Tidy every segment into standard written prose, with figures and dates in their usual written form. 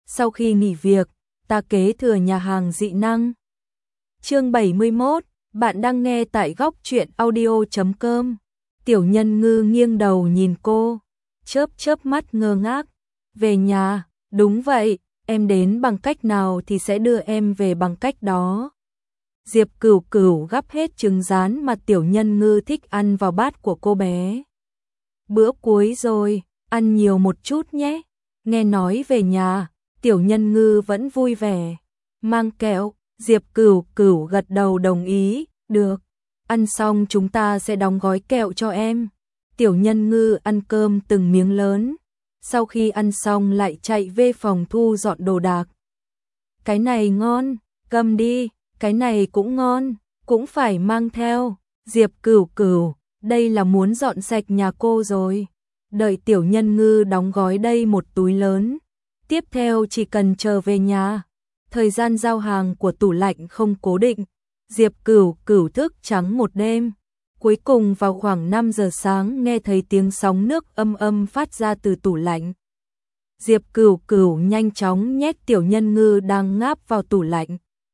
sau khi nghỉ việc, ta kế thừa nhà hàng dị năng. Chương 71, bạn đang nghe tại góc truyện audio.com. Tiểu Nhân Ngư nghiêng đầu nhìn cô, chớp chớp mắt ngơ ngác. Về nhà, đúng vậy, em đến bằng cách nào thì sẽ đưa em về bằng cách đó. Diệp Cửu Cửu gắp hết trứng rán mà Tiểu Nhân Ngư thích ăn vào bát của cô bé. Bữa cuối rồi, ăn nhiều một chút nhé. Nghe nói về nhà, Tiểu Nhân Ngư vẫn vui vẻ. Mang kẹo, Diệp Cửu Cửu gật đầu đồng ý, được. Ăn xong chúng ta sẽ đóng gói kẹo cho em. Tiểu Nhân Ngư ăn cơm từng miếng lớn. Sau khi ăn xong lại chạy về phòng thu dọn đồ đạc. Cái này ngon, cầm đi, cái này cũng ngon, cũng phải mang theo. Diệp Cửu Cửu, đây là muốn dọn sạch nhà cô rồi. Đợi Tiểu Nhân Ngư đóng gói đây một túi lớn. Tiếp theo chỉ cần chờ về nhà. Thời gian giao hàng của tủ lạnh không cố định. Diệp Cửu Cửu thức trắng một đêm. Cuối cùng vào khoảng 5 giờ sáng nghe thấy tiếng sóng nước âm âm phát ra từ tủ lạnh. Diệp Cửu Cửu nhanh chóng nhét Tiểu Nhân Ngư đang ngáp vào tủ lạnh.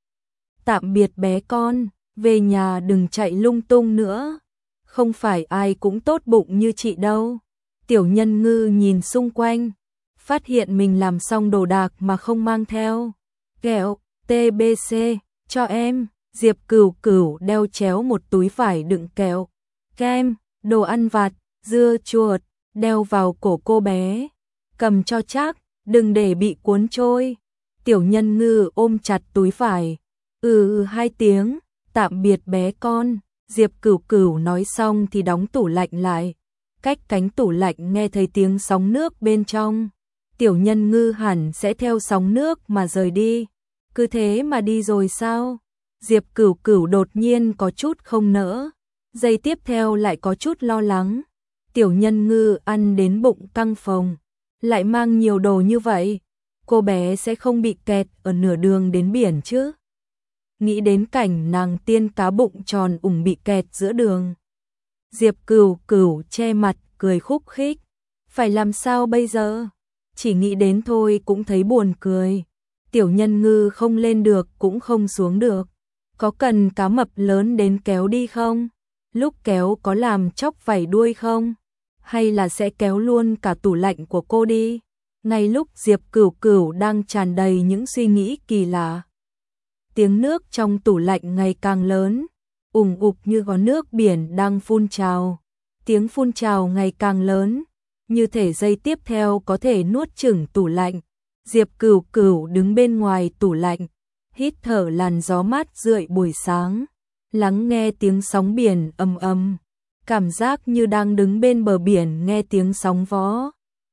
Tạm biệt bé con, về nhà đừng chạy lung tung nữa. Không phải ai cũng tốt bụng như chị đâu. Tiểu Nhân Ngư nhìn xung quanh, phát hiện mình làm xong đồ đạc mà không mang theo. Kẹo, TBC, cho em. Diệp Cửu Cửu đeo chéo một túi vải đựng kẹo, kem, đồ ăn vặt, dưa chuột, đeo vào cổ cô bé. Cầm cho chắc, đừng để bị cuốn trôi. Tiểu Nhân Ngư ôm chặt túi vải. Hai tiếng, tạm biệt bé con. Diệp Cửu Cửu nói xong thì đóng tủ lạnh lại. Cách cánh tủ lạnh nghe thấy tiếng sóng nước bên trong. Tiểu Nhân Ngư hẳn sẽ theo sóng nước mà rời đi. Cứ thế mà đi rồi sao? Diệp Cửu Cửu đột nhiên có chút không nỡ. Giây tiếp theo lại có chút lo lắng. Tiểu Nhân Ngư ăn đến bụng căng phồng. Lại mang nhiều đồ như vậy. Cô bé sẽ không bị kẹt ở nửa đường đến biển chứ? Nghĩ đến cảnh nàng tiên cá bụng tròn ủng bị kẹt giữa đường. Diệp Cửu Cửu che mặt cười khúc khích. Phải làm sao bây giờ? Chỉ nghĩ đến thôi cũng thấy buồn cười. Tiểu Nhân Ngư không lên được cũng không xuống được. Có cần cá mập lớn đến kéo đi không? Lúc kéo có làm chóc vảy đuôi không? Hay là sẽ kéo luôn cả tủ lạnh của cô đi? Ngay lúc Diệp Cửu Cửu đang tràn đầy những suy nghĩ kỳ lạ. Tiếng nước trong tủ lạnh ngày càng lớn, ùn ục như có nước biển đang phun trào. Tiếng phun trào ngày càng lớn, như thể giây tiếp theo có thể nuốt chửng tủ lạnh. Diệp Cửu Cửu đứng bên ngoài tủ lạnh, hít thở làn gió mát rượi buổi sáng, lắng nghe tiếng sóng biển ầm ầm, cảm giác như đang đứng bên bờ biển nghe tiếng sóng vó.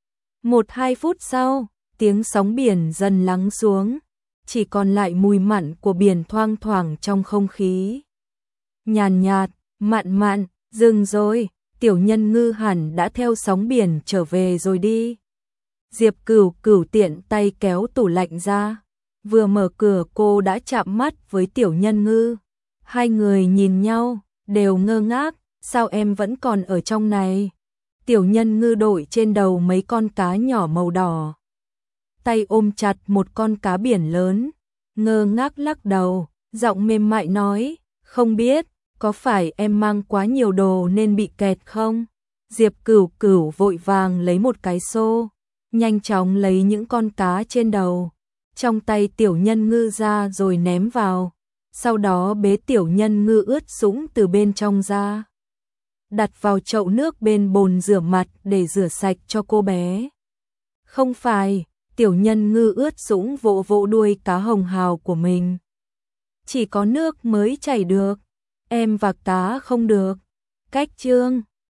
1-2 phút sau, tiếng sóng biển dần lắng xuống, chỉ còn lại mùi mặn của biển thoang thoảng trong không khí. Nhàn nhạt, mặn mặn, dừng rồi, Tiểu Nhân Ngư hẳn đã theo sóng biển trở về rồi đi. Diệp Cửu Cửu tiện tay kéo tủ lạnh ra. Vừa mở cửa cô đã chạm mắt với Tiểu Nhân Ngư. Hai người nhìn nhau, đều ngơ ngác, sao em vẫn còn ở trong này? Tiểu Nhân Ngư đội trên đầu mấy con cá nhỏ màu đỏ. Tay ôm chặt một con cá biển lớn, ngơ ngác lắc đầu, giọng mềm mại nói, không biết, có phải em mang quá nhiều đồ nên bị kẹt không? Diệp Cửu Cửu vội vàng lấy một cái xô, nhanh chóng lấy những con cá trên đầu, trong tay Tiểu Nhân Ngư ra rồi ném vào, sau đó bế Tiểu Nhân Ngư ướt sũng từ bên trong ra, đặt vào chậu nước bên bồn rửa mặt để rửa sạch cho cô bé. Không phải, Tiểu Nhân Ngư ướt sũng vỗ vỗ đuôi cá hồng hào của mình. Chỉ có nước mới chảy được, em và cá không được. Cách chương